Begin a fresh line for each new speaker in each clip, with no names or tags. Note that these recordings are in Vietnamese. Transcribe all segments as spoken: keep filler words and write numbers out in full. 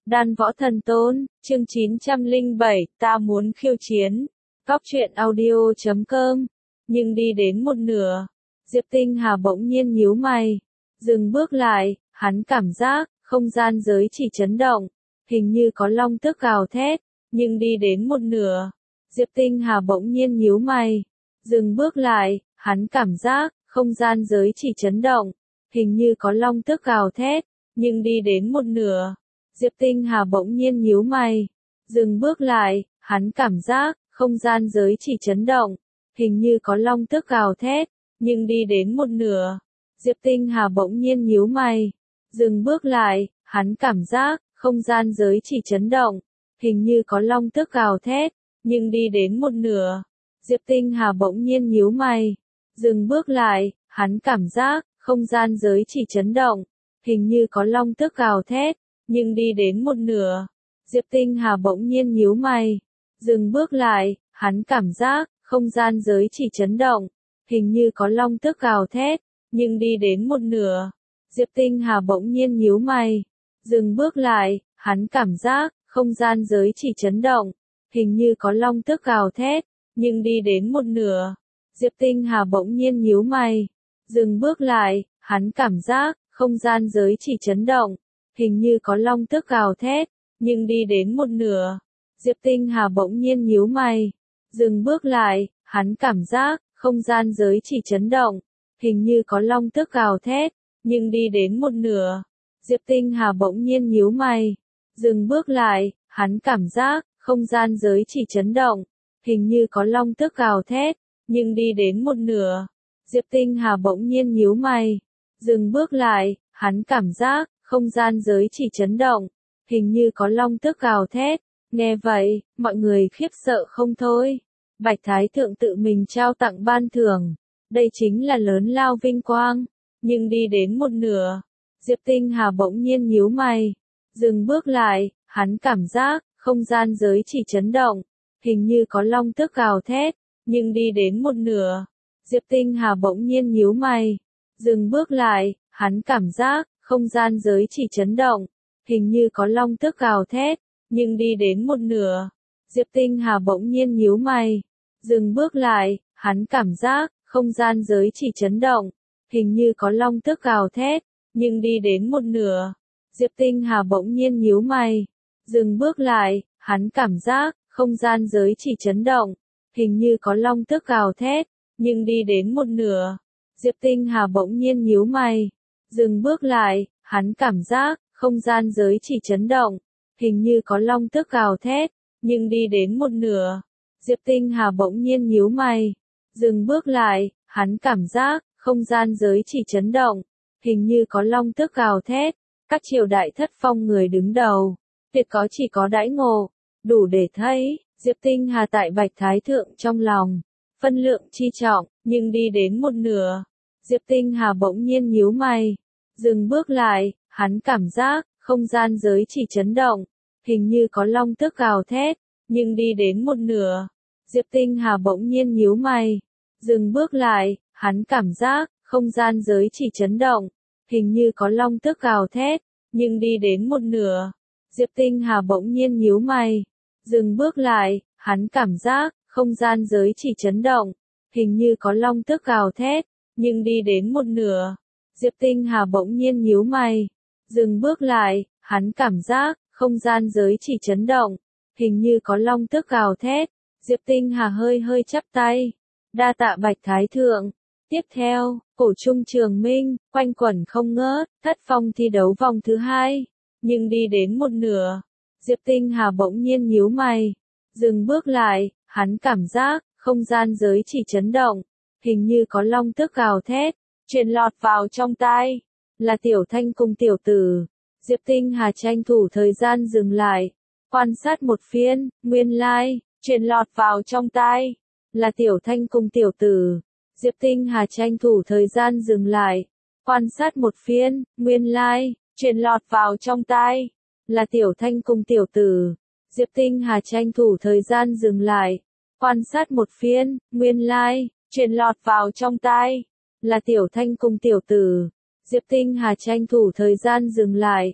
Đan Võ Thần Tôn, chương chín trăm lẻ bảy, ta muốn khiêu chiến. Góc truyện audio chấm com. Nhưng đi đến một nửa, Diệp Tinh Hà bỗng nhiên nhíu mày, dừng bước lại, hắn cảm giác, không gian giới chỉ chấn động, hình như có long tước gào thét, nhưng đi đến một nửa, Diệp Tinh Hà bỗng nhiên nhíu mày, dừng bước lại, hắn cảm giác, không gian giới chỉ chấn động, hình như có long tước gào thét, nhưng đi đến một nửa, Diệp Tinh Hà bỗng nhiên nhíu mày, dừng bước lại, hắn cảm giác, không gian giới chỉ chấn động, hình như có long tước gào thét, nhưng đi đến một nửa, Diệp Tinh Hà bỗng nhiên nhíu mày, dừng bước lại, hắn cảm giác, không gian giới chỉ chấn động, hình như có long tước gào thét, nhưng đi đến một nửa, Diệp Tinh Hà bỗng nhiên nhíu mày, dừng bước lại, hắn cảm giác, không gian giới chỉ chấn động, hình như có long tước gào thét, nhưng đi đến một nửa, Diệp Tinh Hà bỗng nhiên nhíu mày, dừng bước lại, hắn cảm giác, không gian giới chỉ chấn động, hình như có long tước gào thét, nhưng đi đến một nửa, Diệp Tinh Hà bỗng nhiên nhíu mày, dừng bước lại, hắn cảm giác, không gian giới chỉ chấn động, hình như có long tước gào thét, nhưng đi đến một nửa, Diệp Tinh Hà bỗng nhiên nhíu mày, dừng bước lại, hắn cảm giác, không gian giới chỉ chấn động, hình như có long tước gào thét, nhưng đi đến một nửa, Diệp Tinh Hà bỗng nhiên nhíu mày, dừng bước lại, hắn cảm giác, không gian giới chỉ chấn động, hình như có long tước gào thét, nhưng đi đến một nửa, Diệp Tinh Hà bỗng nhiên nhíu mày, dừng bước lại, hắn cảm giác, không gian giới chỉ chấn động, hình như có long tước gào thét, nhưng đi đến một nửa, Diệp Tinh Hà bỗng nhiên nhíu mày, dừng bước lại, hắn cảm giác, không gian giới chỉ chấn động, hình như có long tước gào thét, nghe vậy, mọi người khiếp sợ không thôi. Bạch Thái Thượng tự mình trao tặng ban thưởng, đây chính là lớn lao vinh quang, nhưng đi đến một nửa, Diệp Tinh Hà bỗng nhiên nhíu mày, dừng bước lại, hắn cảm giác, không gian giới chỉ chấn động, hình như có long tước gào thét, nhưng đi đến một nửa, Diệp Tinh Hà bỗng nhiên nhíu mày, dừng bước lại, hắn cảm giác, không gian giới chỉ chấn động, hình như có long tước gào thét, nhưng đi đến một nửa, Diệp Tinh Hà bỗng nhiên nhíu mày, dừng bước lại, hắn cảm giác, không gian giới chỉ chấn động, hình như có long tước gào thét, nhưng đi đến một nửa, Diệp Tinh Hà bỗng nhiên nhíu mày, dừng bước lại, hắn cảm giác, không gian giới chỉ chấn động, hình như có long tước gào thét, nhưng đi đến một nửa, Diệp Tinh Hà bỗng nhiên nhíu mày, dừng bước lại, hắn cảm giác, không gian giới chỉ chấn động, hình như có long tước gào thét, nhưng đi đến một nửa, Diệp Tinh Hà bỗng nhiên nhíu mày, dừng bước lại, hắn cảm giác, không gian giới chỉ chấn động, hình như có long tước gào thét, các triều đại thất phong người đứng đầu, tuyệt có chỉ có đãi ngộ, đủ để thấy, Diệp Tinh Hà tại Bạch Thái Thượng trong lòng, phân lượng chi trọng, nhưng đi đến một nửa, Diệp Tinh Hà bỗng nhiên nhíu mày, dừng bước lại, hắn cảm giác, không gian giới chỉ chấn động, hình như có long tước gào thét, nhưng đi đến một nửa, Diệp Tinh Hà bỗng nhiên nhíu mày, dừng bước lại, hắn cảm giác, không gian giới chỉ chấn động, hình như có long tước gào thét, nhưng đi đến một nửa, Diệp Tinh Hà bỗng nhiên nhíu mày, dừng bước lại, hắn cảm giác, không gian giới chỉ chấn động, hình như có long tước gào thét, nhưng đi đến một nửa, Diệp Tinh Hà bỗng nhiên nhíu mày, dừng bước lại, hắn cảm giác, không gian giới chỉ chấn động, hình như có long tước gào thét, Diệp Tinh Hà hơi hơi chắp tay, đa tạ Bạch Thái Thượng. Tiếp theo, cổ trung trường minh, quanh quẩn không ngớt, thất phong thi đấu vòng thứ hai, nhưng đi đến một nửa, Diệp Tinh Hà bỗng nhiên nhíu mày, dừng bước lại, hắn cảm giác, không gian giới chỉ chấn động, hình như có long tước gào thét, truyền lọt vào trong tai, là Tiểu Thanh cùng tiểu tử, Diệp Tinh Hà tranh thủ thời gian dừng lại, quan sát một phiên, nguyên lai, like, truyền lọt vào trong tai, là Tiểu Thanh cùng tiểu tử. Diệp Tinh Hà tranh thủ thời gian dừng lại, quan sát một phiên, nguyên lai, like, truyền lọt vào trong tai, là Tiểu Thanh cùng tiểu tử. Diệp Tinh Hà tranh thủ thời gian dừng lại, quan sát một phiên, nguyên lai, like, truyền lọt vào trong tai, là Tiểu Thanh cùng tiểu tử. Diệp Tinh Hà tranh thủ thời gian dừng lại,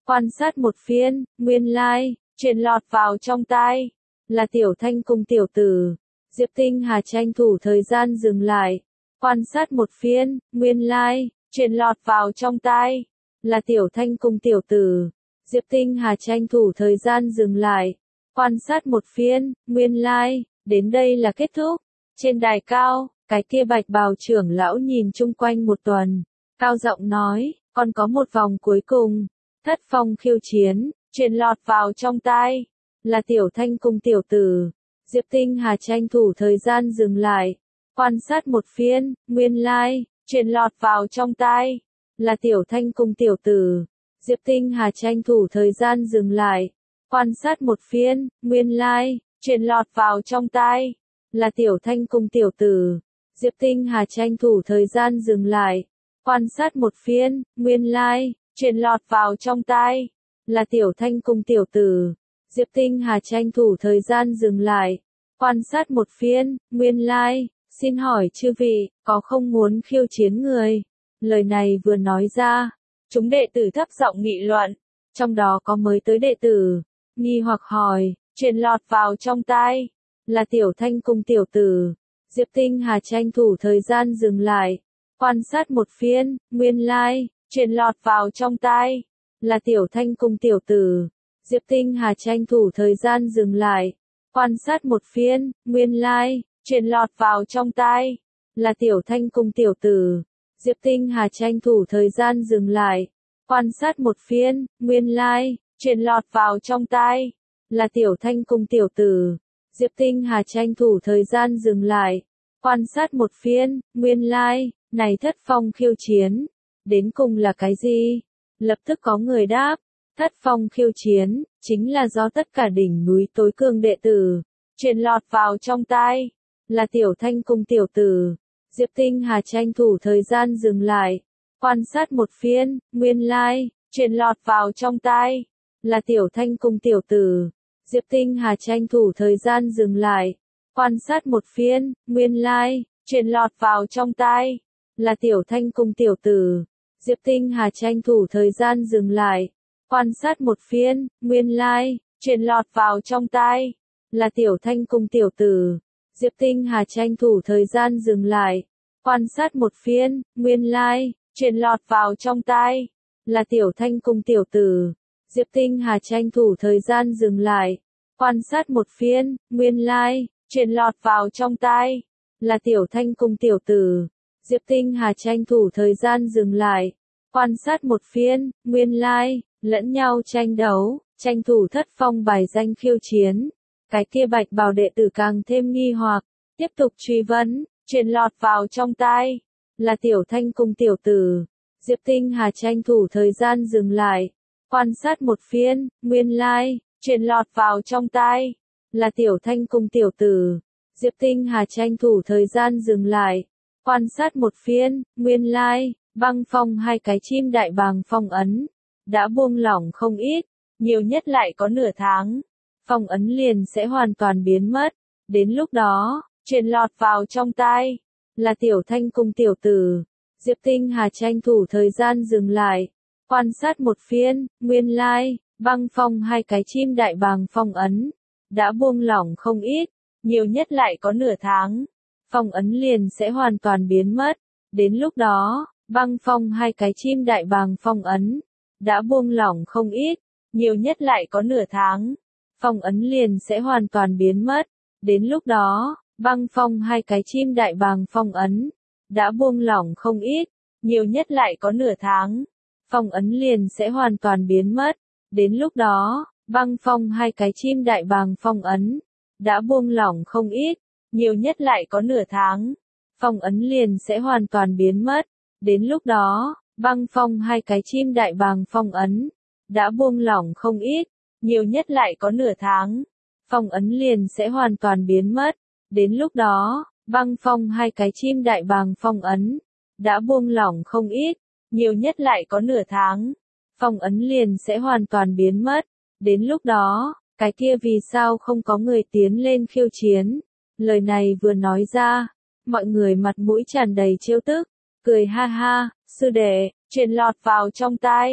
Quan sát một phiên, nguyên lai, like, truyền lọt vào trong tai, là Tiểu Thanh cùng tiểu tử. Diệp Tinh Hà tranh thủ thời gian dừng lại, quan sát một phiên, nguyên lai, like, truyền lọt vào trong tai, là Tiểu Thanh cùng tiểu tử. Diệp Tinh Hà tranh thủ thời gian dừng lại, quan sát một phiên, nguyên lai, like, đến đây là kết thúc. Trên đài cao, cái kia bạch bào trưởng lão nhìn chung quanh một tuần, cao giọng nói, còn có một vòng cuối cùng, thất phong khiêu chiến, truyền lọt vào trong tai, là Tiểu Thanh cùng tiểu tử. Diệp Tinh Hà tranh thủ thời gian dừng lại, quan sát một phiên, nguyên lai, like, truyền lọt vào trong tai, là Tiểu Thanh cùng tiểu tử. Diệp Tinh Hà tranh thủ thời gian dừng lại, quan sát một phiên, nguyên lai, like, truyền lọt vào trong tai, là Tiểu Thanh cùng tiểu tử. Diệp Tinh Hà tranh thủ thời gian dừng lại, quan sát một phiên, nguyên lai, like, truyền lọt vào trong tai, là Tiểu Thanh cùng tiểu tử. Diệp Tinh Hà tranh thủ thời gian dừng lại, quan sát một phiên, nguyên lai, like, xin hỏi chư vị, có không muốn khiêu chiến người? Lời này vừa nói ra, chúng đệ tử thấp giọng nghị luận, trong đó có mới tới đệ tử, nghi hoặc hỏi, truyền lọt vào trong tai, là Tiểu Thanh cùng tiểu tử. Diệp Tinh Hà tranh thủ thời gian dừng lại, quan sát một phiên, nguyên lai, like, truyền lọt vào trong tai, là Tiểu Thanh cùng tiểu tử. Diệp Tinh Hà tranh thủ thời gian dừng lại, quan sát một phiên, nguyên lai, like, truyền lọt vào trong tai, là Tiểu Thanh cùng tiểu tử. Diệp Tinh Hà tranh thủ thời gian dừng lại, quan sát một phiên, nguyên lai, like, truyền lọt vào trong tai, là Tiểu Thanh cùng tiểu tử. Diệp Tinh Hà tranh thủ thời gian dừng lại, quan sát một phiên, nguyên lai, like, này thất phong khiêu chiến, đến cùng là cái gì? Lập tức có người đáp, thất phong khiêu chiến, chính là do tất cả đỉnh núi tối cường đệ tử, truyền lọt vào trong tai, là Tiểu Thanh cùng tiểu tử. Diệp Tinh Hà tranh thủ thời gian dừng lại, quan sát một phiên, nguyên lai, like, truyền lọt vào trong tai, là Tiểu Thanh cùng tiểu tử. Diệp Tinh Hà tranh thủ thời gian dừng lại, quan sát một phiên, nguyên lai, like, truyền lọt vào trong tai, là Tiểu Thanh cùng tiểu tử. Diệp Tinh Hà tranh thủ thời gian dừng lại, quan sát một phiên, nguyên lai, like, truyền lọt vào trong tai, là Tiểu Thanh cùng tiểu tử. Diệp Tinh Hà tranh thủ thời gian dừng lại, quan sát một phiên, nguyên lai, like, truyền lọt vào trong tai, là Tiểu Thanh cùng tiểu tử. Diệp Tinh Hà tranh thủ thời gian dừng lại, quan sát một phiên, nguyên lai, like, truyền lọt vào trong tai, là Tiểu Thanh cùng tiểu tử. Diệp Tinh Hà tranh thủ thời gian dừng lại, quan sát một phiên, nguyên lai, like, lẫn nhau tranh đấu, tranh thủ thất phong bài danh khiêu chiến. Cái kia bạch bào đệ tử càng thêm nghi hoặc, tiếp tục truy vấn, truyền lọt vào trong tai, là Tiểu Thanh cùng tiểu tử. Diệp Tinh Hà tranh thủ thời gian dừng lại, quan sát một phiên, nguyên lai, like, truyền lọt vào trong tai, là Tiểu Thanh cùng tiểu tử. Diệp Tinh Hà tranh thủ thời gian dừng lại, quan sát một phiên, nguyên lai, like, băng phong hai cái chim đại bàng phong ấn, đã buông lỏng không ít, nhiều nhất lại có nửa tháng, phong ấn liền sẽ hoàn toàn biến mất. Đến lúc đó, truyền lọt vào trong tai, là Tiểu Thanh cùng tiểu tử. Diệp Tinh Hà tranh thủ thời gian dừng lại, quan sát một phiên, nguyên lai, like, băng phong hai cái chim đại bàng phong ấn, đã buông lỏng không ít, nhiều nhất lại có nửa tháng, phong ấn liền sẽ hoàn toàn biến mất. Đến lúc đó, băng phong hai cái chim đại bàng phong ấn, đã buông lỏng không ít, nhiều nhất lại có nửa tháng, phong ấn liền sẽ hoàn toàn biến mất. Đến lúc đó, băng phong hai cái chim đại bàng phong ấn, đã buông lỏng không ít, nhiều nhất lại có nửa tháng, phong ấn liền sẽ hoàn toàn biến mất. Đến lúc đó, băng phong hai cái chim đại bàng phong ấn, đã buông lỏng không ít, nhiều nhất lại có nửa tháng, phong ấn liền sẽ hoàn toàn biến mất. Đến lúc đó, băng phong hai cái chim đại bàng phong ấn, đã buông lỏng không ít, nhiều nhất lại có nửa tháng, phong ấn liền sẽ hoàn toàn biến mất. Đến lúc đó, băng phong hai cái chim đại bàng phong ấn, đã buông lỏng không ít, nhiều nhất lại có nửa tháng, phong ấn liền sẽ hoàn toàn biến mất. Đến lúc đó, cái kia vì sao không có người tiến lên khiêu chiến? Lời này vừa nói ra, mọi người mặt mũi tràn đầy trêu tức, cười ha ha, sư đệ, truyền lọt vào trong tai,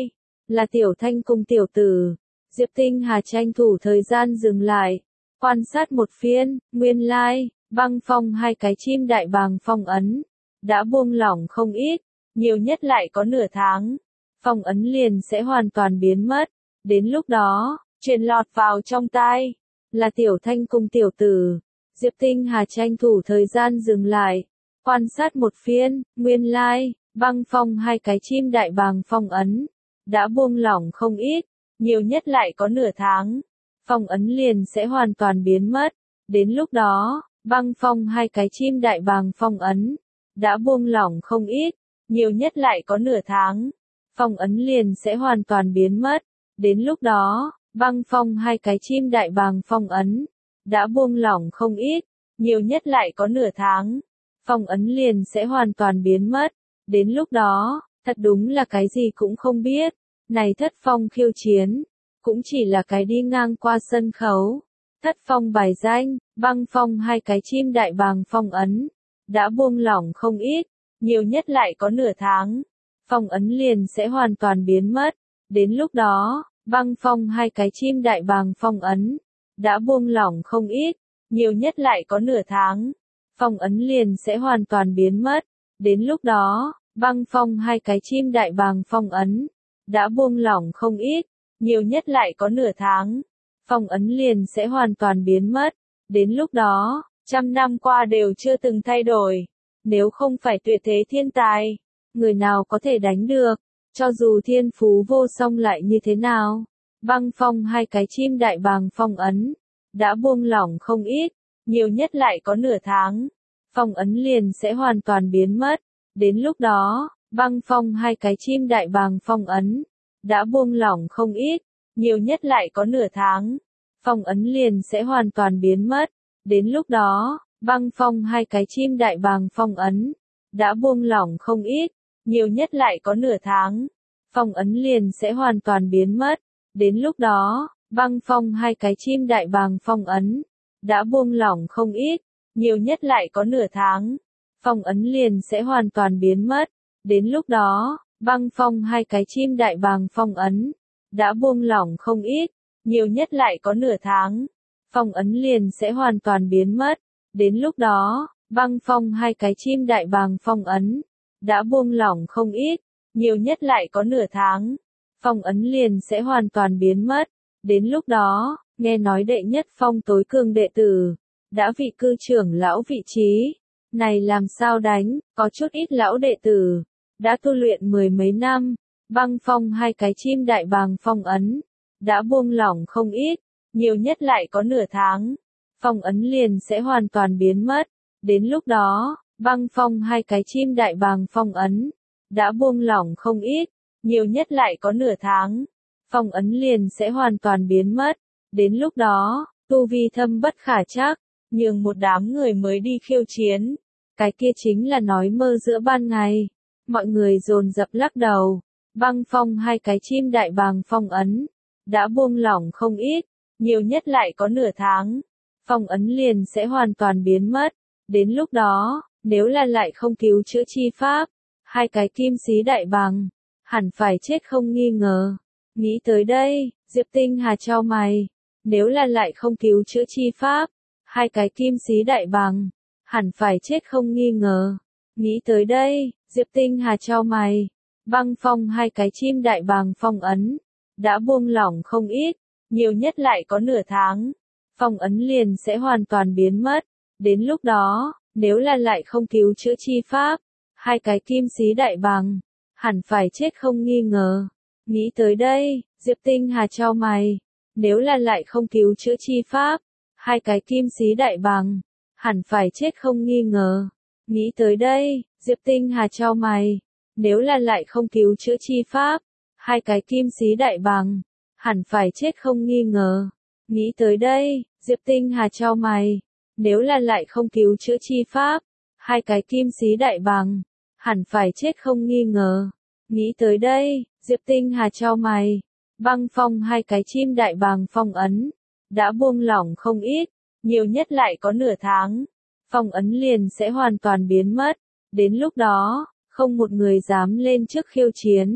là Tiểu Thanh cùng tiểu tử. Diệp Tinh Hà tranh thủ thời gian dừng lại, quan sát một phiên, nguyên lai, like, băng phong hai cái chim đại bàng phong ấn, đã buông lỏng không ít, nhiều nhất lại có nửa tháng, phong ấn liền sẽ hoàn toàn biến mất, đến lúc đó, truyền lọt vào trong tai, là Tiểu Thanh cùng tiểu tử. Diệp Tinh Hà tranh thủ thời gian dừng lại, quan sát một phiên, nguyên lai, like, băng phong hai cái chim đại bàng phong ấn, đã buông lỏng không ít, nhiều nhất lại có nửa tháng, phong ấn liền sẽ hoàn toàn biến mất, đến lúc đó, băng phong hai cái chim đại bàng phong ấn, đã buông lỏng không ít, nhiều nhất lại có nửa tháng, phong ấn liền sẽ hoàn toàn biến mất, đến lúc đó, băng phong hai cái chim đại bàng phong ấn, đã buông lỏng không ít, nhiều nhất lại có nửa tháng, phong ấn liền sẽ hoàn toàn biến mất, đến lúc đó, thật đúng là cái gì cũng không biết, này thất phong khiêu chiến, cũng chỉ là cái đi ngang qua sân khấu, thất phong bài danh, băng phong hai cái chim đại bàng phong ấn, đã buông lỏng không ít, nhiều nhất lại có nửa tháng, phong ấn liền sẽ hoàn toàn biến mất, đến lúc đó, băng phong hai cái chim đại bàng phong ấn, đã buông lỏng không ít, nhiều nhất lại có nửa tháng, phong ấn liền sẽ hoàn toàn biến mất, đến lúc đó, băng phong hai cái chim đại bàng phong ấn, đã buông lỏng không ít, nhiều nhất lại có nửa tháng, phong ấn liền sẽ hoàn toàn biến mất, đến lúc đó, trăm năm qua đều chưa từng thay đổi, nếu không phải tuyệt thế thiên tài, người nào có thể đánh được, cho dù thiên phú vô song lại như thế nào, băng phong hai cái chim đại bàng phong ấn, đã buông lỏng không ít, nhiều nhất lại có nửa tháng, phong ấn liền sẽ hoàn toàn biến mất, đến lúc đó, băng phong hai cái chim đại bàng phong ấn, đã buông lỏng không ít, nhiều nhất lại có nửa tháng, phong ấn liền sẽ hoàn toàn biến mất, đến lúc đó, băng phong hai cái chim đại bàng phong ấn, đã buông lỏng không ít, nhiều nhất lại có nửa tháng, phong ấn liền sẽ hoàn toàn biến mất, đến lúc đó, băng phong hai cái chim đại bàng phong ấn, đã buông lỏng không ít, nhiều nhất lại có nửa tháng, phong ấn liền sẽ hoàn toàn biến mất, đến lúc đó, băng phong hai cái chim đại bàng phong ấn, đã buông lỏng không ít, nhiều nhất lại có nửa tháng, phong ấn liền sẽ hoàn toàn biến mất, đến lúc đó, băng phong hai cái chim đại bàng phong ấn, đã buông lỏng không ít, nhiều nhất lại có nửa tháng, phong ấn liền sẽ hoàn toàn biến mất, đến lúc đó, nghe nói đệ nhất phong tối cường đệ tử, đã vị cư trưởng lão vị trí, này làm sao đánh, có chút ít lão đệ tử, đã tu luyện mười mấy năm, băng phong hai cái chim đại bàng phong ấn, đã buông lỏng không ít, nhiều nhất lại có nửa tháng, phong ấn liền sẽ hoàn toàn biến mất, đến lúc đó, băng phong hai cái chim đại bàng phong ấn, đã buông lỏng không ít, nhiều nhất lại có nửa tháng, phong ấn liền sẽ hoàn toàn biến mất, đến lúc đó, tu vi thâm bất khả trắc, nhường một đám người mới đi khiêu chiến, cái kia chính là nói mơ giữa ban ngày, mọi người dồn dập lắc đầu, băng phong hai cái chim đại bàng phong ấn, đã buông lỏng không ít, nhiều nhất lại có nửa tháng, phong ấn liền sẽ hoàn toàn biến mất, đến lúc đó, nếu là lại không cứu chữa chi pháp, hai cái kim sĩ đại bàng, hẳn phải chết không nghi ngờ. Nghĩ tới đây, Diệp Tinh Hà chau mày, nếu là lại không cứu chữa chi pháp, hai cái kim sĩ đại bàng, hẳn phải chết không nghi ngờ. Nghĩ tới đây, Diệp Tinh Hà chau mày, băng phong hai cái chim đại bàng phong ấn, đã buông lỏng không ít, nhiều nhất lại có nửa tháng, phong ấn liền sẽ hoàn toàn biến mất, đến lúc đó, nếu là lại không cứu chữa chi pháp, hai cái kim sĩ đại bàng, hẳn phải chết không nghi ngờ. Nghĩ tới đây, Diệp Tinh Hà chau mày, nếu là lại không cứu chữa chi pháp, hai cái kim sĩ đại bàng, hẳn phải chết không nghi ngờ. Nghĩ tới đây, Diệp Tinh Hà chau mày, nếu là lại không cứu chữa chi pháp, hai cái kim sĩ đại bàng, hẳn phải chết không nghi ngờ. Nghĩ tới đây, Diệp Tinh Hà chau mày, nếu là lại không cứu chữa chi pháp, hai cái kim sĩ đại bàng, hẳn phải chết không nghi ngờ. Nghĩ tới đây, Diệp Tinh Hà chau mày, băng phong hai cái chim đại bàng phong ấn, đã buông lỏng không ít, nhiều nhất lại có nửa tháng, phong ấn liền sẽ hoàn toàn biến mất, đến lúc đó, không một người dám lên trước khiêu chiến,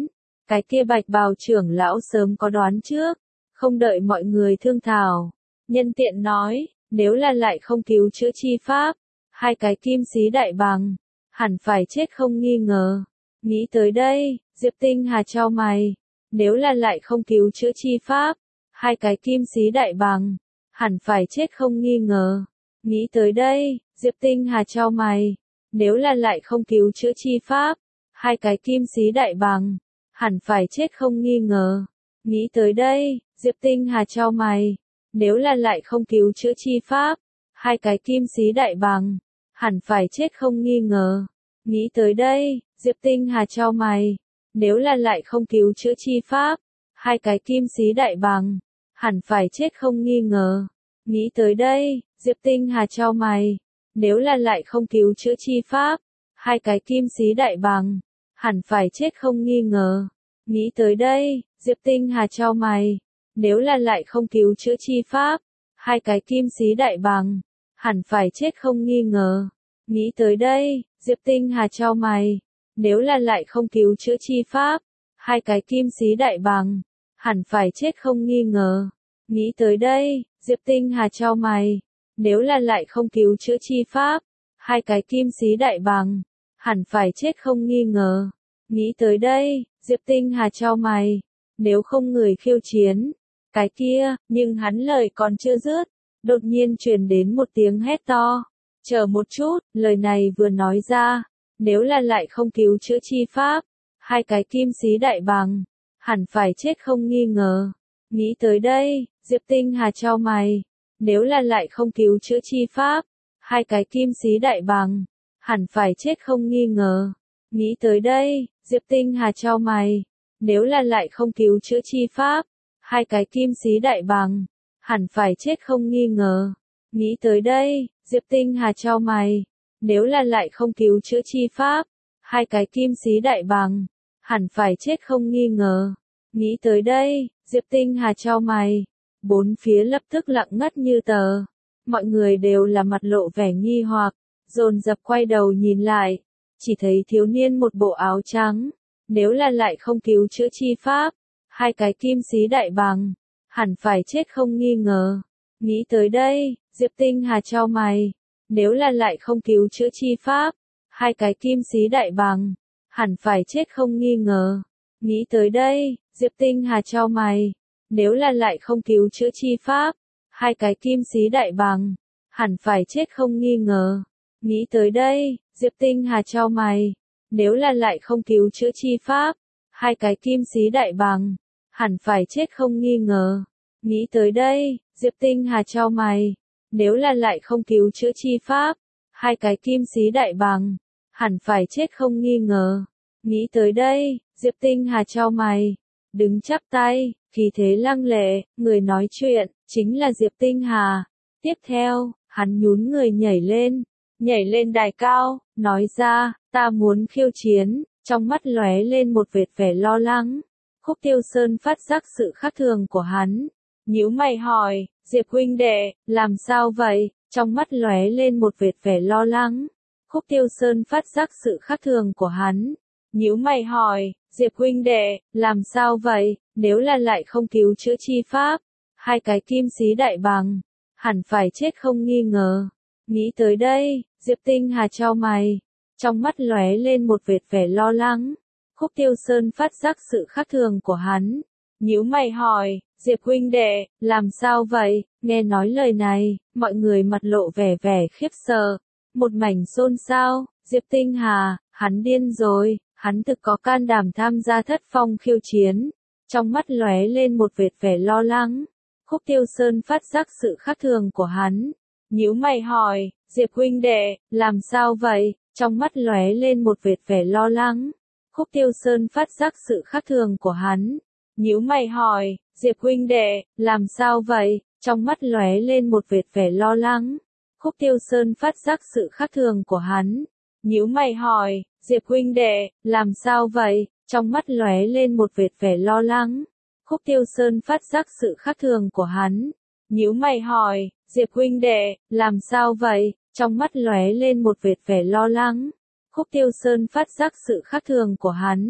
Cái kia Bạch Bào trưởng lão sớm có đoán trước, không đợi mọi người thương thảo, nhân tiện nói, nếu là lại không cứu chữa chi pháp, hai cái kim sĩ đại bàng, hẳn phải chết không nghi ngờ. Nghĩ tới đây, Diệp Tinh Hà chau mày, nếu là lại không cứu chữa chi pháp, hai cái kim sĩ đại bàng, hẳn phải chết không nghi ngờ. Nghĩ tới đây, Diệp Tinh Hà chau mày, nếu là lại không cứu chữa chi pháp, hai cái kim sĩ đại bàng, hẳn phải chết không nghi ngờ. Nghĩ tới đây, Diệp Tinh Hà chau mày, nếu là lại không cứu chữa chi pháp, hai cái kim sĩ đại bàng, hẳn phải chết không nghi ngờ. Nghĩ tới đây, Diệp Tinh Hà chau mày, nếu là lại không cứu chữa chi pháp, hai cái kim sĩ đại bàng, hẳn phải chết không nghi ngờ. Nghĩ tới đây, Diệp Tinh Hà chau mày, nếu là lại không cứu chữa chi pháp, hai cái kim sĩ đại bàng, hẳn phải chết không nghi ngờ. Nghĩ tới đây, Diệp Tinh Hà chau mày, nếu là lại không cứu chữa chi pháp, hai cái kim sĩ đại bàng, hẳn phải chết không nghi ngờ. Nghĩ tới đây, Diệp Tinh Hà chau mày, nếu là lại không cứu chữa chi pháp, hai cái kim sĩ đại bàng, hẳn phải chết không nghi ngờ. Nghĩ tới đây, Diệp Tinh Hà chau mày, nếu là lại không cứu chữa chi pháp, hai cái kim sĩ đại bàng, hẳn phải chết không nghi ngờ. Nghĩ tới đây, Diệp Tinh Hà chau mày, nếu không người khiêu chiến, cái kia, nhưng hắn lời còn chưa dứt, đột nhiên truyền đến một tiếng hét to. Chờ một chút, lời này vừa nói ra, nếu là lại không cứu chữa chi pháp, hai cái kim sĩ đại bàng, hẳn phải chết không nghi ngờ. Nghĩ tới đây, Diệp Tinh Hà chau mày, nếu là lại không cứu chữa chi pháp, hai cái kim sĩ đại bàng, hẳn phải chết không nghi ngờ. Nghĩ tới đây, Diệp Tinh Hà chau mày, nếu là lại không cứu chữa chi pháp, hai cái kim sĩ đại bàng, hẳn phải chết không nghi ngờ. Nghĩ tới đây, Diệp Tinh Hà chau mày, nếu là lại không cứu chữa chi pháp, hai cái kim sĩ đại bàng, hẳn phải chết không nghi ngờ. Nghĩ tới đây, Diệp Tinh Hà chau mày, bốn phía lập tức lặng ngắt như tờ. Mọi người đều là mặt lộ vẻ nghi hoặc, dồn dập quay đầu nhìn lại, chỉ thấy thiếu niên một bộ áo trắng, nếu là lại không cứu chữa chi pháp, hai cái kim sĩ đại bàng, hẳn phải chết không nghi ngờ. Nghĩ tới đây, Diệp Tinh Hà chau mày, nếu là lại không cứu chữa chi pháp, hai cái kim sĩ đại bàng, hẳn phải chết không nghi ngờ. Nghĩ tới đây, Diệp Tinh Hà chau mày, nếu là lại không cứu chữa chi pháp, hai cái kim sĩ đại bàng, hẳn phải chết không nghi ngờ. Nghĩ tới đây, Diệp Tinh Hà chau mày, nếu là lại không cứu chữa chi pháp, hai cái kim sĩ đại bàng, hẳn phải chết không nghi ngờ. Nghĩ tới đây, Diệp Tinh Hà chau mày, nếu là lại không cứu chữa chi pháp, hai cái kim sĩ đại bàng, hẳn phải chết không nghi ngờ. Nghĩ tới đây, Diệp Tinh Hà chau mày, đứng chắp tay, khí thế lăng lệ, người nói chuyện, chính là Diệp Tinh Hà. Tiếp theo, hắn nhún người nhảy lên, nhảy lên đài cao, nói ra, ta muốn khiêu chiến, trong mắt lóe lên một vệt vẻ lo lắng. Khúc Tiêu Sơn phát giác sự khác thường của hắn, nhíu mày hỏi, Diệp huynh đệ, làm sao vậy? Trong mắt lóe lên một vệt vẻ lo lắng. Khúc Tiêu Sơn phát giác sự khác thường của hắn, nhíu mày hỏi, Diệp huynh đệ, làm sao vậy? Nếu là lại không cứu chữa chi pháp, hai cái kim sĩ đại bàng, hẳn phải chết không nghi ngờ. Nghĩ tới đây, Diệp Tinh Hà chau mày, trong mắt lóe lên một vệt vẻ lo lắng. Khúc Tiêu Sơn phát giác sự khác thường của hắn, nhíu mày hỏi, Diệp huynh đệ, làm sao vậy? Nghe nói lời này, mọi người mặt lộ vẻ vẻ khiếp sợ, một mảnh xôn xao. Diệp Tinh Hà, hắn điên rồi, hắn thực có can đảm tham gia thất phong khiêu chiến. Trong mắt lóe lên một vệt vẻ lo lắng. Khúc Tiêu Sơn phát giác sự khác thường của hắn, nhíu mày hỏi, Diệp huynh đệ, làm sao vậy? Trong mắt lóe lên một vệt vẻ lo lắng. Khúc Tiêu Sơn phát giác sự khác thường của hắn, nhíu mày hỏi, Diệp huynh đệ, làm sao vậy? Trong mắt lóe lên một vệt vẻ lo lắng. Khúc Tiêu Sơn phát giác sự khác thường của hắn, nhíu mày hỏi, Diệp huynh đệ, làm sao vậy? Trong mắt lóe lên một vệt vẻ lo lắng. Khúc Tiêu Sơn phát giác sự khác thường của hắn, nhíu mày hỏi, Diệp huynh đệ, làm sao vậy? Trong mắt lóe lên một vệt vẻ lo lắng. Khúc Tiêu Sơn phát giác sự khác thường của hắn,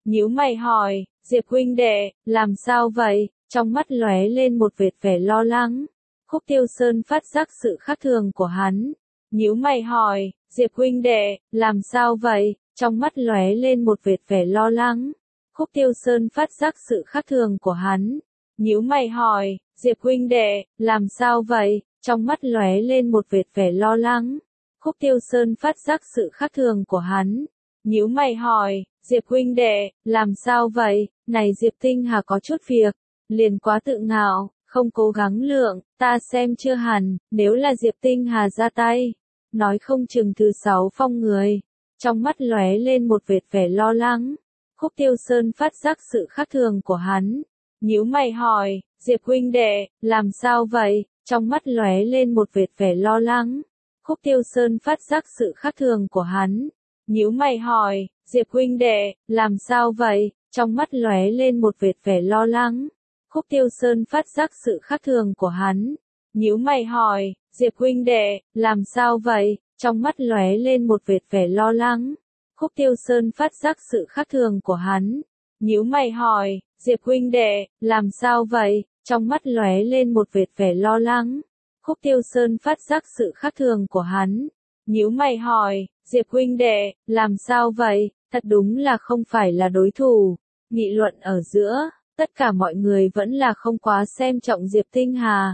nhíu mày hỏi, Diệp huynh đệ, làm sao vậy? Trong mắt lóe lên một vệt vẻ lo lắng. Khúc Tiêu Sơn phát giác sự khác thường của hắn, nhíu mày hỏi, Diệp huynh đệ, làm sao vậy? Trong mắt lóe lên một vệt vẻ lo lắng. Khúc Tiêu Sơn phát giác sự khác thường của hắn, nhíu mày hỏi, Diệp huynh đệ, làm sao vậy? Trong mắt lóe lên một vệt vẻ lo lắng. Khúc Tiêu Sơn phát giác sự khác thường của hắn, nhíu mày hỏi, Diệp huynh đệ, làm sao vậy? Này Diệp Tinh Hà có chút việc, liền quá tự ngạo, không cố gắng lượng, ta xem chưa hẳn, nếu là Diệp Tinh Hà ra tay, nói không chừng thứ sáu phong người. Trong mắt lóe lên một vệt vẻ lo lắng. Khúc Tiêu Sơn phát giác sự khác thường của hắn, nhíu mày hỏi, Diệp huynh đệ, làm sao vậy? Trong mắt lóe lên một vệt vẻ lo lắng. Khúc Tiêu Sơn phát giác sự khác thường của hắn, nhíu mày hỏi, Diệp huynh đệ, làm sao vậy? Trong mắt lóe lên một vệt vẻ lo lắng. Khúc Tiêu Sơn phát giác sự khác thường của hắn, nhíu mày hỏi, Diệp huynh đệ, làm sao vậy? Trong mắt lóe lên một vệt vẻ lo lắng. Khúc Tiêu Sơn phát giác sự khác thường của hắn, nhíu mày hỏi, Diệp huynh đệ, làm sao vậy? Trong mắt lóe lên một vệt vẻ lo lắng. Khúc Tiêu Sơn phát giác sự khác thường của hắn, nhíu mày hỏi, Diệp huynh đệ, làm sao vậy? Thật đúng là không phải là đối thủ. Nghị luận ở giữa, tất cả mọi người vẫn là không quá xem trọng Diệp Tinh Hà.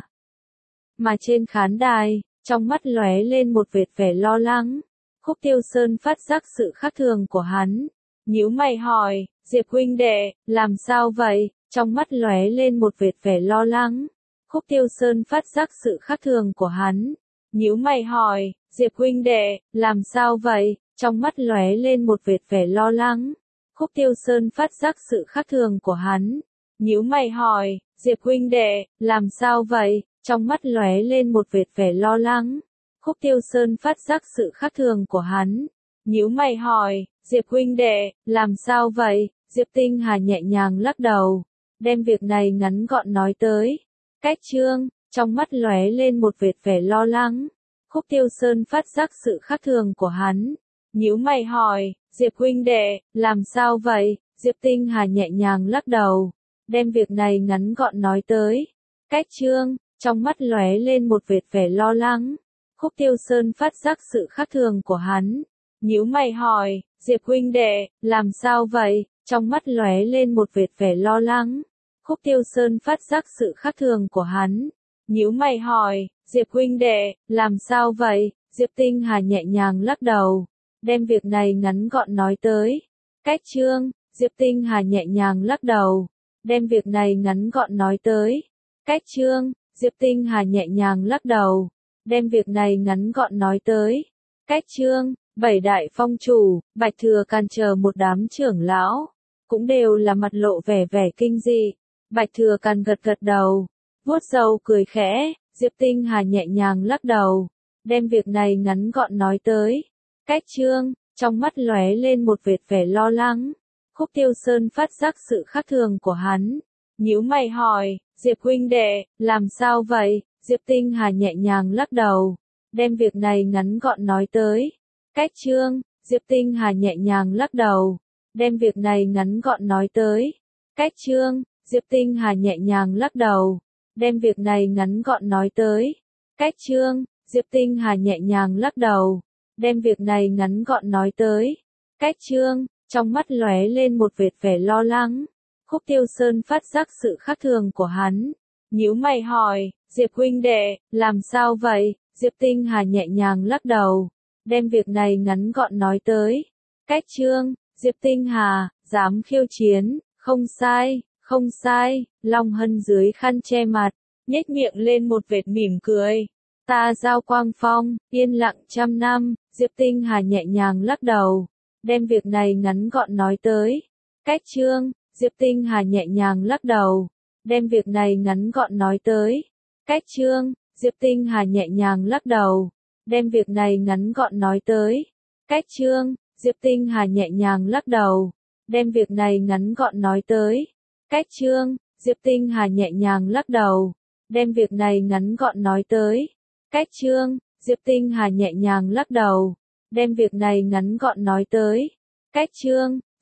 Mà trên khán đài, trong mắt lóe lên một vệt vẻ lo lắng. Khúc Tiêu Sơn phát giác sự khác thường của hắn, nhíu mày hỏi, Diệp huynh đệ, làm sao vậy? Trong mắt lóe lên một vệt vẻ lo lắng. Khúc Tiêu Sơn phát giác sự khác thường của hắn, nhíu mày hỏi, Diệp huynh đệ, làm sao vậy? Trong mắt lóe lên một vệt vẻ lo lắng. Khúc Tiêu Sơn phát giác sự khác thường của hắn, nhíu mày hỏi, Diệp huynh đệ, làm sao vậy? Trong mắt lóe lên một vệt vẻ lo lắng. Khúc Tiêu Sơn phát giác sự khác thường của hắn, nhíu mày hỏi, Diệp huynh đệ, làm sao vậy? Diệp Tinh Hà nhẹ nhàng lắc đầu, đem việc này ngắn gọn nói tới. Cách chương, trong mắt lóe lên một vệt vẻ lo lắng. Khúc Tiêu Sơn phát giác sự khác thường của hắn, nhíu mày hỏi, Diệp huynh đệ, làm sao vậy? Diệp Tinh Hà nhẹ nhàng lắc đầu, đem việc này ngắn gọn nói tới. Cách chương, trong mắt lóe lên một vệt vẻ lo lắng. Khúc Tiêu Sơn phát giác sự khác thường của hắn, nhíu mày hỏi, Diệp huynh đệ, làm sao vậy? Trong mắt lóe lên một vệt vẻ lo lắng. Khúc Tiêu Sơn phát giác sự khác thường của hắn, nhíu mày hỏi, Diệp huynh đệ, làm sao vậy? Diệp Tinh Hà nhẹ nhàng lắc đầu, đem việc này ngắn gọn nói tới. Cách chương, Diệp Tinh Hà nhẹ nhàng lắc đầu, đem việc này ngắn gọn nói tới. Cách chương, Diệp Tinh Hà nhẹ nhàng lắc đầu, đem việc này ngắn gọn nói tới. Cách chương, bảy đại phong chủ, Bạch Thừa Càn chờ một đám trưởng lão, cũng đều là mặt lộ vẻ vẻ kinh dị. Bạch Thừa Càn gật gật đầu, vuốt râu cười khẽ. Diệp Tinh Hà nhẹ nhàng lắc đầu, đem việc này ngắn gọn nói tới. Cách chương, trong mắt lóe lên một vệt vẻ lo lắng. Khúc Tiêu Sơn phát giác sự khác thường của hắn, nhíu mày hỏi, Diệp huynh đệ, làm sao vậy? Diệp Tinh Hà nhẹ nhàng lắc đầu, đem việc này ngắn gọn nói tới. Cách chương, Diệp Tinh Hà nhẹ nhàng lắc đầu, đem việc này ngắn gọn nói tới. Cách chương, Diệp Tinh Hà nhẹ nhàng lắc đầu, đem việc này ngắn gọn nói tới. Cách chương, Diệp Tinh Hà nhẹ nhàng lắc đầu, đem việc này ngắn gọn nói tới. Cách chương, trong mắt lóe lên một vệt vẻ lo lắng. Khúc Tiêu Sơn phát giác sự khác thường của hắn, nhíu mày hỏi, Diệp huynh đệ, làm sao vậy? Diệp Tinh Hà nhẹ nhàng lắc đầu, đem việc này ngắn gọn nói tới. Cách chương, Diệp Tinh Hà, dám khiêu chiến, không sai, không sai. Long Hân dưới khăn che mặt, nhếch miệng lên một vệt mỉm cười. Ta Giao Quang Phong, yên lặng trăm năm. Diệp Tinh Hà nhẹ nhàng lắc đầu, đem việc này ngắn gọn nói tới. Cách chương, Diệp Tinh Hà nhẹ nhàng lắc đầu, đem việc này ngắn gọn nói tới. Cách chương, Diệp Tinh Hà nhẹ nhàng lắc đầu, đem việc này ngắn gọn nói tới. Cách chương, Diệp Tinh Hà nhẹ nhàng lắc đầu, đem việc này ngắn gọn nói tới. Cách chương, Diệp Tinh Hà nhẹ nhàng lắc đầu, đem việc này ngắn gọn nói tới. Cách chương, Diệp Tinh Hà nhẹ nhàng lắc đầu, đem việc này ngắn gọn nói tới. Cách chương,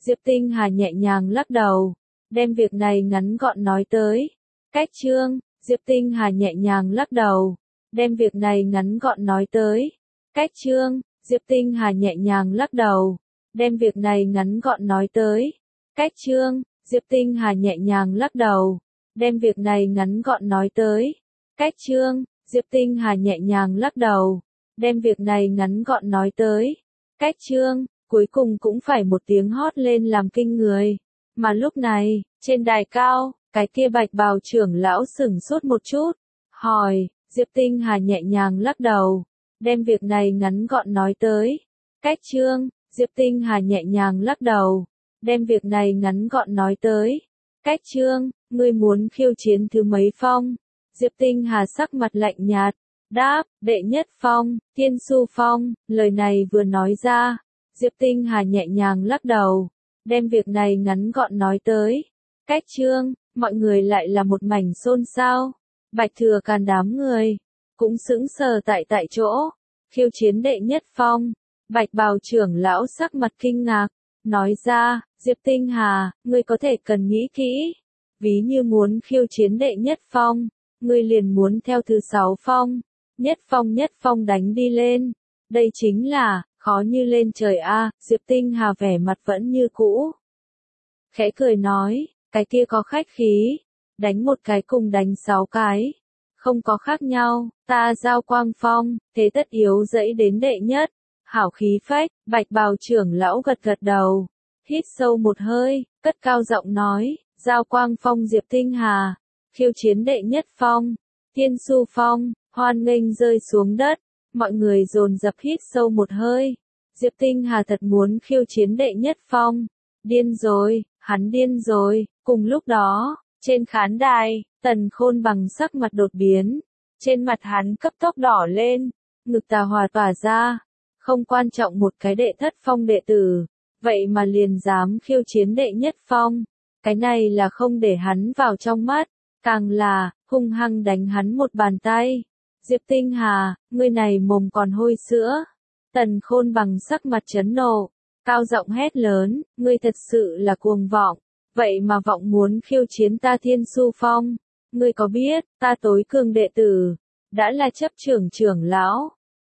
Diệp Tinh Hà nhẹ nhàng lắc đầu, đem việc này ngắn gọn nói tới. Cách chương, Diệp Tinh Hà nhẹ nhàng lắc đầu, đem việc này ngắn gọn nói tới. Cách chương, Diệp Tinh Hà nhẹ nhàng lắc đầu, đem việc này ngắn gọn nói tới. Cách chương, Diệp Tinh Hà nhẹ nhàng lắc đầu, đem việc này ngắn gọn nói tới. Cách chương, Diệp Tinh Hà nhẹ nhàng lắc đầu, đem việc này ngắn gọn nói tới. Cách chương, cuối cùng cũng phải một tiếng hót lên làm kinh người. Mà lúc này, trên đài cao, cái kia bạch bào trưởng lão sửng sốt một chút, hỏi, Diệp Tinh Hà nhẹ nhàng lắc đầu, đem việc này ngắn gọn nói tới. Cách chương, Diệp Tinh Hà nhẹ nhàng lắc đầu, đem việc này ngắn gọn nói tới. Cách chương, ngươi muốn khiêu chiến thứ mấy phong? Diệp Tinh Hà sắc mặt lạnh nhạt, đáp, đệ nhất phong, Thiên Su Phong. Lời này vừa nói ra, Diệp Tinh Hà nhẹ nhàng lắc đầu, đem việc này ngắn gọn nói tới. Cách chương, mọi người lại là một mảnh xôn xao. Bạch Thừa Càn đám người cũng sững sờ tại tại chỗ. Khiêu chiến đệ nhất phong. Bạch bào trưởng lão sắc mặt kinh ngạc, nói ra, Diệp Tinh Hà, ngươi có thể cần nghĩ kỹ. Ví như muốn khiêu chiến đệ nhất phong, ngươi liền muốn theo thứ sáu phong. Nhất phong nhất phong đánh đi lên. Đây chính là, khó như lên trời a. Diệp Tinh Hà vẻ mặt vẫn như cũ. Khẽ cười nói, cái kia có khách khí. Đánh một cái cùng đánh sáu cái. Không có khác nhau, ta giao quang phong, thế tất yếu dẫy đến đệ nhất. Hảo khí phách, bạch bào trưởng lão gật gật đầu. Hít sâu một hơi, cất cao giọng nói, giao quang phong Diệp Tinh Hà. Khiêu chiến đệ nhất phong. Thiên Su Phong, hoan nghênh rơi xuống đất. Mọi người dồn dập hít sâu một hơi. Diệp Tinh Hà thật muốn khiêu chiến đệ nhất phong. Điên rồi, hắn điên rồi. Cùng lúc đó, trên khán đài, Tần Khôn bằng sắc mặt đột biến. Trên mặt hắn cấp tốc đỏ lên, ngực tà hòa tỏa ra. Không quan trọng một cái đệ thất phong đệ tử, vậy mà liền dám khiêu chiến đệ nhất phong. Cái này là không để hắn vào trong mắt, càng là, hung hăng đánh hắn một bàn tay. Diệp Tinh Hà, ngươi này mồm còn hôi sữa. Tần Khôn bằng sắc mặt chấn nộ, cao giọng hét lớn, ngươi thật sự là cuồng vọng, vậy mà vọng muốn khiêu chiến ta Thiên Su Phong. Ngươi có biết, ta tối cường đệ tử, đã là chấp trưởng trưởng lão,